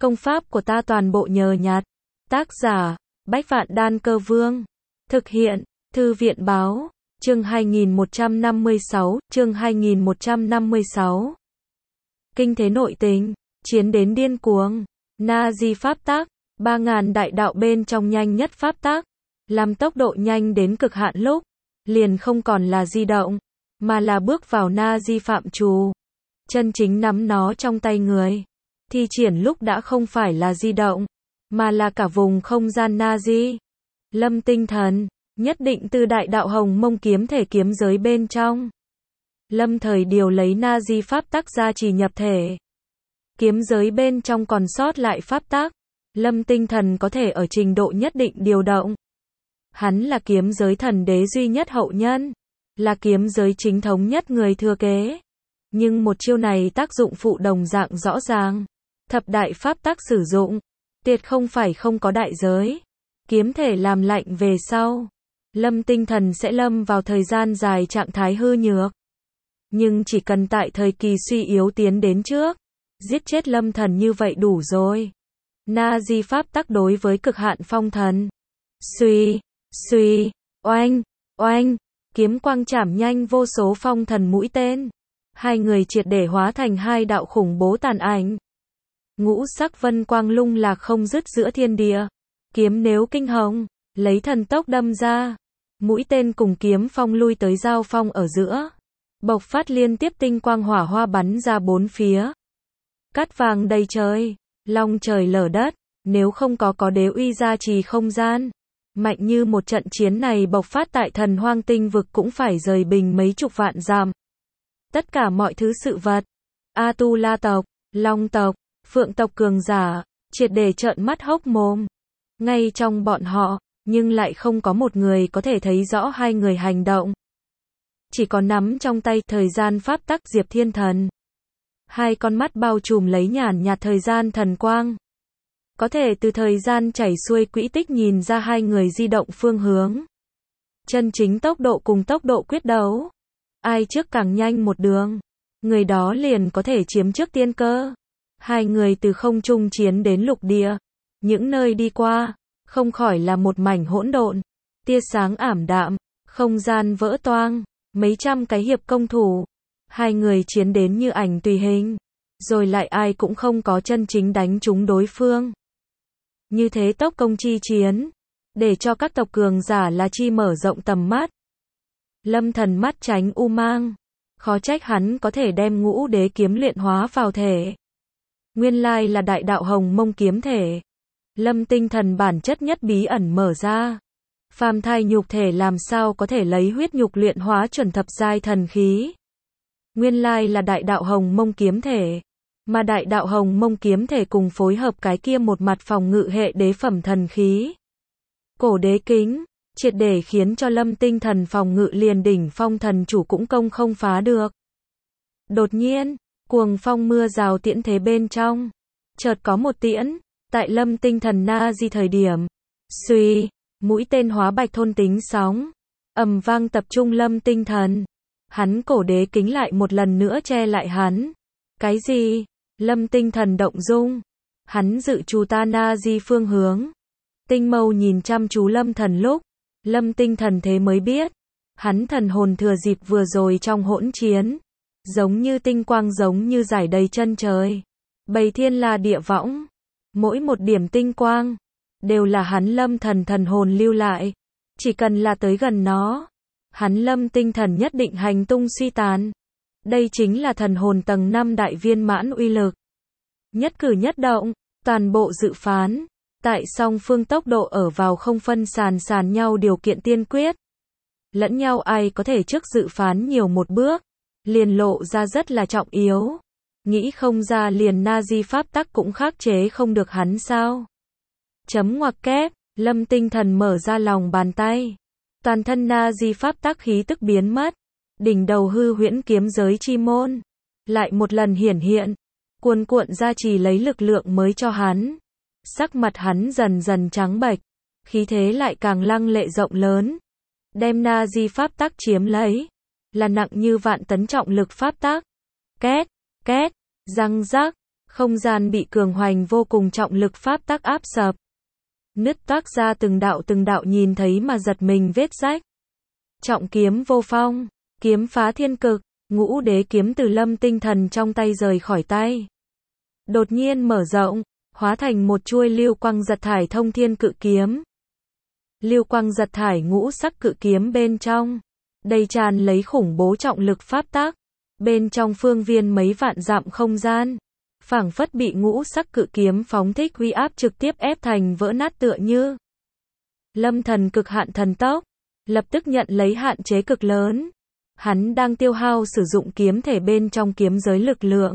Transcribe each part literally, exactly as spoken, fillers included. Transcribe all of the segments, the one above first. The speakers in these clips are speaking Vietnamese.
Công pháp của ta toàn bộ nhờ nhặt. Tác giả, Bách Vạn Đan Cơ Vương. Thực hiện, Thư viện Báo. Chương hai nghìn một trăm năm mươi sáu, chương hai nghìn một trăm năm mươi sáu. Kinh thế nội tình, chiến đến điên cuồng. Na Di pháp tắc, ba ngàn đại đạo bên trong nhanh nhất pháp tắc, làm tốc độ nhanh đến cực hạn lúc, liền không còn là di động, mà là bước vào Na Di phạm trù. Chân chính nắm nó trong tay người, thi triển lúc đã không phải là di động, mà là cả vùng không gian Na Di. Lâm tinh thần, nhất định từ đại đạo hồng mông kiếm thể kiếm giới bên trong. Lâm thời điều lấy Na Di pháp tắc ra trì nhập thể. Kiếm giới bên trong còn sót lại pháp tắc, Lâm tinh thần có thể ở trình độ nhất định điều động. Hắn là kiếm giới thần đế duy nhất hậu nhân, là kiếm giới chính thống nhất người thừa kế. Nhưng một chiêu này tác dụng phụ đồng dạng rõ ràng. Thập đại pháp tắc sử dụng, tuyệt không phải không có đại giới. Kiếm thể làm lạnh về sau, Lâm tinh thần sẽ lâm vào thời gian dài trạng thái hư nhược. Nhưng chỉ cần tại thời kỳ suy yếu tiến đến trước, giết chết lâm thần như vậy đủ rồi. Na Di pháp tắc đối với cực hạn phong thần. Suy, suy, oanh, oanh, kiếm quang chảm nhanh vô số phong thần mũi tên. Hai người triệt để hóa thành hai đạo khủng bố tàn ảnh. Ngũ sắc vân quang lung lạc không dứt giữa thiên địa. Kiếm nếu kinh hồng, lấy thần tốc đâm ra. Mũi tên cùng kiếm phong lui tới giao phong ở giữa. Bộc phát liên tiếp tinh quang hỏa hoa bắn ra bốn phía. Cát vàng đầy trời, long trời lở đất, nếu không có có đế uy gia trì không gian. Mạnh như một trận chiến này bộc phát tại thần hoang tinh vực cũng phải rời bình mấy chục vạn dặm. Tất cả mọi thứ sự vật, A-tu-la tộc, long tộc, phượng tộc cường giả, triệt để trợn mắt hốc mồm. Ngay trong bọn họ, nhưng lại không có một người có thể thấy rõ hai người hành động. Chỉ có nắm trong tay thời gian pháp tắc Diệp Thiên Thần. Hai con mắt bao trùm lấy nhàn nhạt thời gian thần quang. Có thể từ thời gian chảy xuôi quỹ tích nhìn ra hai người di động phương hướng. Chân chính tốc độ cùng tốc độ quyết đấu. Ai trước càng nhanh một đường, người đó liền có thể chiếm trước tiên cơ. Hai người từ không trung chiến đến lục địa. Những nơi đi qua, không khỏi là một mảnh hỗn độn. Tia sáng ảm đạm, không gian vỡ toang, mấy trăm cái hiệp công thủ. Hai người chiến đến như ảnh tùy hình, rồi lại ai cũng không có chân chính đánh trúng đối phương. Như thế tốc công chi chiến, để cho các tộc cường giả là chi mở rộng tầm mắt. Lâm thần mắt tránh u mang, khó trách hắn có thể đem ngũ đế kiếm luyện hóa vào thể. Nguyên lai là đại đạo hồng mông kiếm thể. Lâm tinh thần bản chất nhất bí ẩn mở ra. Phàm thai nhục thể làm sao có thể lấy huyết nhục luyện hóa chuẩn thập giai thần khí. Nguyên lai là đại đạo hồng mông kiếm thể. Mà đại đạo hồng mông kiếm thể cùng phối hợp cái kia một mặt phòng ngự hệ đế phẩm thần khí. Cổ đế kính, triệt để khiến cho lâm tinh thần phòng ngự liền đỉnh phong thần chủ cũng công không phá được. Đột nhiên, cuồng phong mưa rào tiễn thế bên trong. Chợt có một tiễn, tại lâm tinh thần Na Di thời điểm. Suy, mũi tên hóa bạch thôn tính sóng. Ầm vang tập trung lâm tinh thần. Hắn cổ đế kính lại một lần nữa che lại hắn. Cái gì? Lâm tinh thần động dung. Hắn dự trù ta Na Di phương hướng. Tinh mâu nhìn chăm chú lâm thần lúc. Lâm tinh thần thế mới biết. Hắn thần hồn thừa dịp vừa rồi trong hỗn chiến. Giống như tinh quang giống như giải đầy chân trời. Bầy thiên la địa võng. Mỗi một điểm tinh quang. Đều là hắn lâm thần thần hồn lưu lại. Chỉ cần là tới gần nó. Hắn lâm tinh thần nhất định hành tung suy tàn. Đây chính là thần hồn tầng năm đại viên mãn uy lực. Nhất cử nhất động, toàn bộ dự phán. Tại song phương tốc độ ở vào không phân sàn sàn nhau điều kiện tiên quyết. Lẫn nhau ai có thể trước dự phán nhiều một bước. Liền lộ ra rất là trọng yếu. Nghĩ không ra liền Na Di pháp tắc cũng khắc chế không được hắn sao. Chấm ngoặc kép, lâm tinh thần mở ra lòng bàn tay. Toàn thân Na Di pháp tắc khí tức biến mất. Đỉnh đầu hư huyễn kiếm giới chi môn. Lại một lần hiển hiện. Cuồn cuộn ra trì lấy lực lượng mới cho hắn. Sắc mặt hắn dần dần trắng bệch. Khí thế lại càng lăng lệ rộng lớn. Đem Na Di pháp tắc chiếm lấy. Là nặng như vạn tấn trọng lực pháp tắc. Két, két, răng rác. Không gian bị cường hoành vô cùng trọng lực pháp tắc áp sập. Nứt toác ra từng đạo từng đạo nhìn thấy mà giật mình vết rách. Trọng kiếm vô phong, kiếm phá thiên cực, ngũ đế kiếm từ Lâm Tinh Thần trong tay rời khỏi tay. Đột nhiên mở rộng, hóa thành một chuôi lưu quang giật thải thông thiên cự kiếm. Lưu quang giật thải ngũ sắc cự kiếm bên trong, đầy tràn lấy khủng bố trọng lực pháp tắc. Bên trong phương viên mấy vạn dặm không gian, phảng phất bị ngũ sắc cự kiếm phóng thích uy áp trực tiếp ép thành vỡ nát tựa như. Lâm Thần cực hạn thần tốc, lập tức nhận lấy hạn chế cực lớn. Hắn đang tiêu hao sử dụng kiếm thể bên trong kiếm giới lực lượng.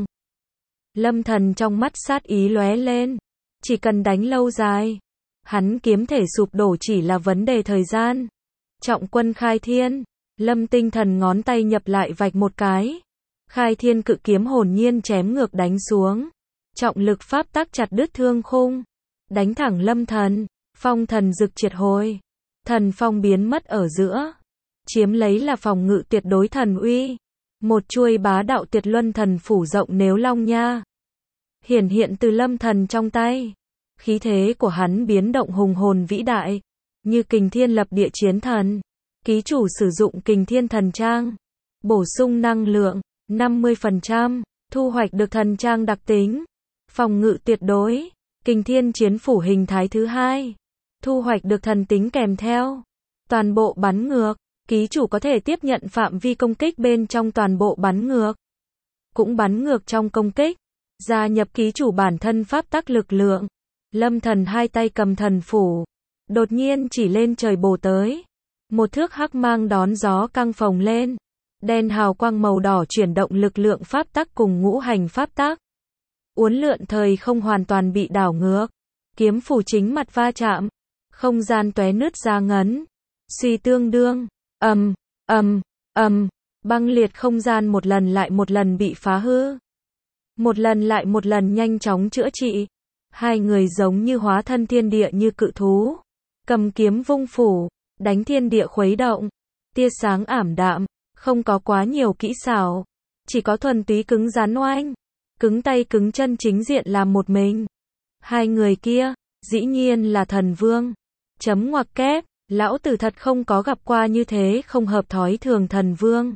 Lâm Thần trong mắt sát ý lóe lên, chỉ cần đánh lâu dài, hắn kiếm thể sụp đổ chỉ là vấn đề thời gian. Trọng quân khai thiên, Lâm Tinh Thần ngón tay nhập lại vạch một cái. Khai thiên cự kiếm hồn nhiên chém ngược đánh xuống. Trọng lực pháp tắc chặt đứt thương khung, đánh thẳng Lâm Thần, phong thần dực triệt hồi. Thần phong biến mất ở giữa, chiếm lấy là phòng ngự tuyệt đối thần uy. Một chuôi bá đạo tuyệt luân thần phủ rộng nếu long nha, hiển hiện từ Lâm Thần trong tay. Khí thế của hắn biến động hùng hồn vĩ đại, như kình thiên lập địa chiến thần. Ký chủ sử dụng kình thiên thần trang, bổ sung năng lượng năm mươi phần trăm, thu hoạch được thần trang đặc tính, phòng ngự tuyệt đối, kình thiên chiến phủ hình thái thứ hai, thu hoạch được thần tính kèm theo, toàn bộ bắn ngược, ký chủ có thể tiếp nhận phạm vi công kích bên trong toàn bộ bắn ngược, cũng bắn ngược trong công kích, gia nhập ký chủ bản thân pháp tắc lực lượng. Lâm Thần hai tay cầm thần phủ, đột nhiên chỉ lên trời bổ tới, một thước hắc mang đón gió căng phồng lên. Đen hào quang màu đỏ chuyển động lực lượng pháp tắc cùng ngũ hành pháp tắc. Uốn lượn thời không hoàn toàn bị đảo ngược. Kiếm phủ chính mặt va chạm. Không gian tóe nứt ra ngấn. Suy tương đương. Ầm, ầm, ầm. Băng liệt không gian một lần lại một lần bị phá hư. Một lần lại một lần nhanh chóng chữa trị. Hai người giống như hóa thân thiên địa như cự thú. Cầm kiếm vung phủ. Đánh thiên địa khuấy động. Tia sáng ảm đạm. Không có quá nhiều kỹ xảo, chỉ có thuần túy cứng rắn oanh, cứng tay cứng chân chính diện làm một mình. Hai người kia, dĩ nhiên là thần vương. Chấm ngoặc kép, lão tử thật không có gặp qua như thế không hợp thói thường thần vương.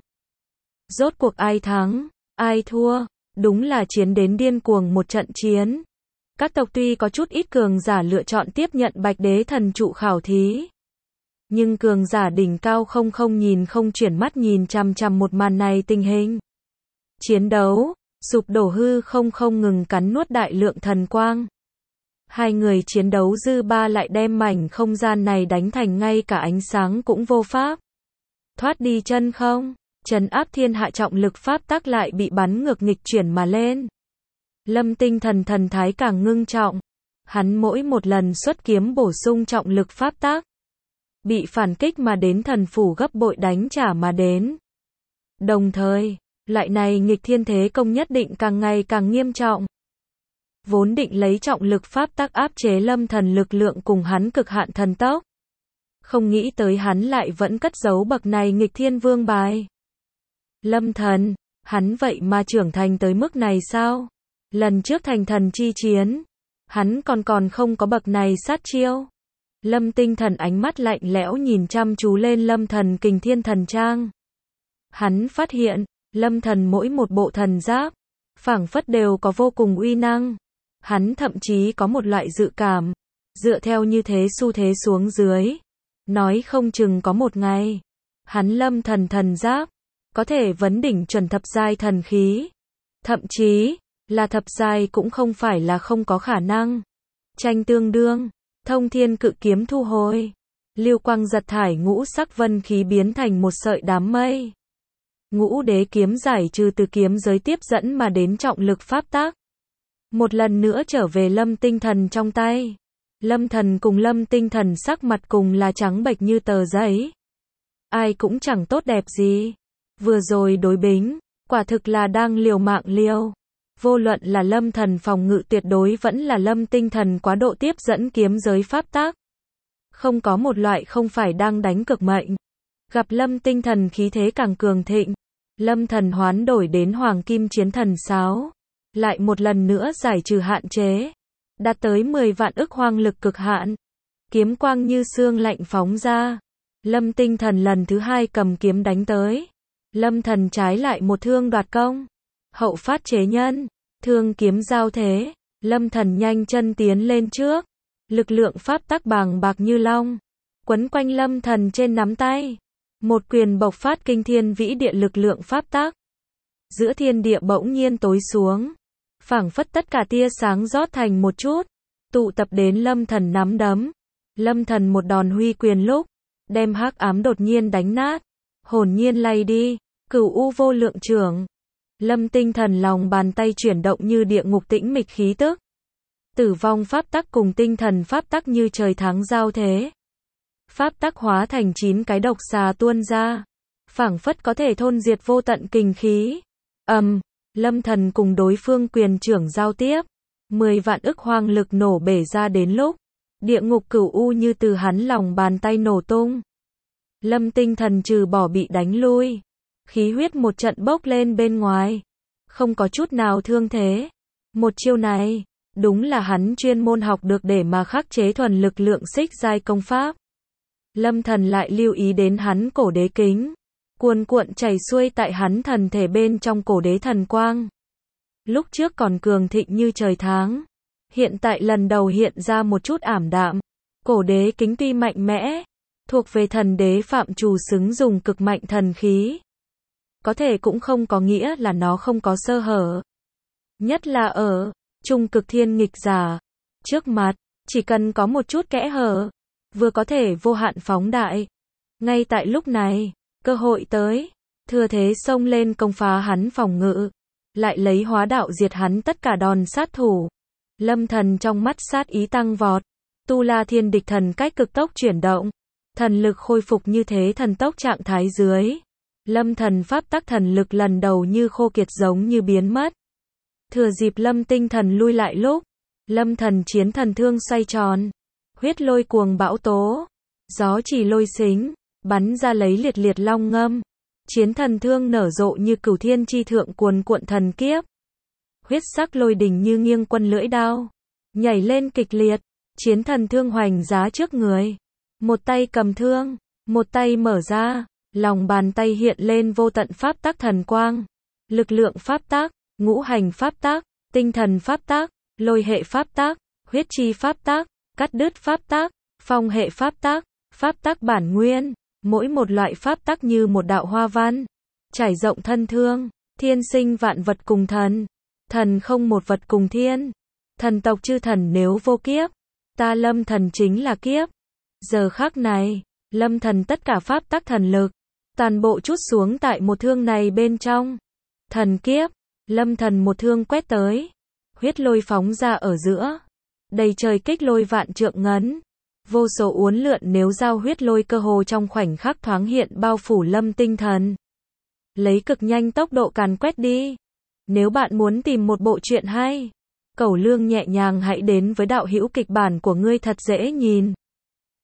Rốt cuộc ai thắng, ai thua, đúng là chiến đến điên cuồng một trận chiến. Các tộc tuy có chút ít cường giả lựa chọn tiếp nhận Bạch Đế thần trụ khảo thí. Nhưng cường giả đỉnh cao không không nhìn không chuyển mắt nhìn chằm chằm một màn này tình hình. Chiến đấu, sụp đổ hư không không ngừng cắn nuốt đại lượng thần quang. Hai người chiến đấu dư ba lại đem mảnh không gian này đánh thành ngay cả ánh sáng cũng vô pháp. Thoát đi chân không, trấn áp thiên hạ trọng lực pháp tắc lại bị bắn ngược nghịch chuyển mà lên. Lâm Tinh Thần thần thái càng ngưng trọng. Hắn mỗi một lần xuất kiếm bổ sung trọng lực pháp tắc, bị phản kích mà đến thần phủ gấp bội đánh trả mà đến. Đồng thời, loại này nghịch thiên thế công nhất định càng ngày càng nghiêm trọng. Vốn định lấy trọng lực pháp tắc áp chế Lâm Thần lực lượng cùng hắn cực hạn thần tốc. Không nghĩ tới hắn lại vẫn cất giấu bậc này nghịch thiên vương bài. Lâm Thần, hắn vậy mà trưởng thành tới mức này sao? Lần trước thành thần chi chiến, hắn còn còn không có bậc này sát chiêu. Lâm Tinh Thần ánh mắt lạnh lẽo nhìn chăm chú lên Lâm Thần kình thiên thần trang. Hắn phát hiện, Lâm Thần mỗi một bộ thần giáp, phảng phất đều có vô cùng uy năng. Hắn thậm chí có một loại dự cảm, dựa theo như thế xu thế xuống dưới, nói không chừng có một ngày, hắn Lâm Thần thần giáp, có thể vấn đỉnh chuẩn thập giai thần khí. Thậm chí, là thập giai cũng không phải là không có khả năng. Tranh tương đương. Thông thiên cự kiếm thu hồi, lưu quang giật thải ngũ sắc vân khí biến thành một sợi đám mây. Ngũ đế kiếm giải trừ từ kiếm giới tiếp dẫn mà đến trọng lực pháp tắc. Một lần nữa trở về Lâm Tinh Thần trong tay. Lâm Thần cùng Lâm Tinh Thần sắc mặt cùng là trắng bệch như tờ giấy. Ai cũng chẳng tốt đẹp gì. Vừa rồi đối bính, quả thực là đang liều mạng liều. Vô luận là Lâm Thần phòng ngự tuyệt đối vẫn là Lâm Tinh Thần quá độ tiếp dẫn kiếm giới pháp tắc. Không có một loại không phải đang đánh cực mệnh. Gặp Lâm Tinh Thần khí thế càng cường thịnh, Lâm Thần hoán đổi đến Hoàng Kim Chiến Thần Sáo. lại một lần nữa giải trừ hạn chế, đạt tới mười vạn ức hoang lực cực hạn. Kiếm quang như xương lạnh phóng ra. Lâm Tinh Thần lần thứ hai cầm kiếm đánh tới. Lâm Thần trái lại một thương đoạt công. Hậu phát chế nhân, thương kiếm giao thế. Lâm Thần nhanh chân tiến lên trước. Lực lượng pháp tắc bàng bạc như long, quấn quanh Lâm Thần trên nắm tay. Một quyền bộc phát kinh thiên vĩ địa lực lượng pháp tắc. Giữa thiên địa bỗng nhiên tối xuống. Phảng phất tất cả tia sáng rót thành một chút, tụ tập đến Lâm Thần nắm đấm. Lâm Thần một đòn huy quyền lúc, đem hắc ám đột nhiên đánh nát, hồn nhiên lay đi, cửu u vô lượng trưởng. Lâm Tinh Thần lòng bàn tay chuyển động như địa ngục tĩnh mịch khí tức. Tử vong pháp tắc cùng tinh thần pháp tắc như trời tháng giao thế. Pháp tắc hóa thành chín cái độc xà tuôn ra, phảng phất có thể thôn diệt vô tận kình khí. Ầm, um, Lâm Thần cùng đối phương quyền trưởng giao tiếp, mười vạn ức hoang lực nổ bể ra đến lúc, địa ngục cửu u như từ hắn lòng bàn tay nổ tung. Lâm Tinh Thần trừ bỏ bị đánh lui, khí huyết một trận bốc lên bên ngoài, không có chút nào thương thế. Một chiêu này, đúng là hắn chuyên môn học được để mà khắc chế thuần lực lượng xích giai công pháp. Lâm Thần lại lưu ý đến hắn cổ đế kính, cuồn cuộn chảy xuôi tại hắn thần thể bên trong cổ đế thần quang. Lúc trước còn cường thịnh như trời tháng, hiện tại lần đầu hiện ra một chút ảm đạm. Cổ đế kính tuy mạnh mẽ, thuộc về thần đế phạm trù xứng dùng cực mạnh thần khí, có thể cũng không có nghĩa là nó không có sơ hở. Nhất là ở trung cực thiên nghịch giả trước mặt, chỉ cần có một chút kẽ hở, vừa có thể vô hạn phóng đại. Ngay tại lúc này, cơ hội tới, thừa thế xông lên công phá hắn phòng ngự, lại lấy hóa đạo diệt hắn tất cả đòn sát thủ. Lâm Thần trong mắt sát ý tăng vọt, tu la thiên địch thần cách cực tốc chuyển động, thần lực khôi phục như thế thần tốc trạng thái dưới. Lâm Thần pháp tắc thần lực lần đầu như khô kiệt giống như biến mất. Thừa dịp Lâm Tinh Thần lui lại lúc, Lâm Thần chiến thần thương xoay tròn, huyết lôi cuồng bão tố, gió chỉ lôi xính, bắn ra lấy liệt liệt long ngâm. Chiến thần thương nở rộ như cửu thiên chi thượng cuồn cuộn thần kiếp. Huyết sắc lôi đình như nghiêng quân lưỡi đao, nhảy lên kịch liệt. Chiến thần thương hoành giá trước người, một tay cầm thương, một tay mở ra, lòng bàn tay hiện lên vô tận pháp tắc thần quang. Lực lượng pháp tắc, ngũ hành pháp tắc, tinh thần pháp tắc, lôi hệ pháp tắc, huyết chi pháp tắc, cắt đứt pháp tắc, phong hệ pháp tắc, pháp tắc bản nguyên. Mỗi một loại pháp tắc như một đạo hoa văn, trải rộng thân thương. Thiên sinh vạn vật cùng thần, thần không một vật cùng thiên. Thần tộc chư thần nếu vô kiếp, ta Lâm Thần chính là kiếp. Giờ khắc này, Lâm Thần tất cả pháp tắc thần lực, toàn bộ trút xuống tại một thương này bên trong. Thần kiếp, Lâm Thần một thương quét tới, huyết lôi phóng ra ở giữa, đầy trời kích lôi vạn trượng ngấn. Vô số uốn lượn nếu giao huyết lôi cơ hồ trong khoảnh khắc thoáng hiện bao phủ Lâm Tinh Thần. Lấy cực nhanh tốc độ càn quét đi. Nếu bạn muốn tìm một bộ truyện hay, cẩu lương nhẹ nhàng hãy đến với đạo hữu kịch bản của ngươi thật dễ nhìn.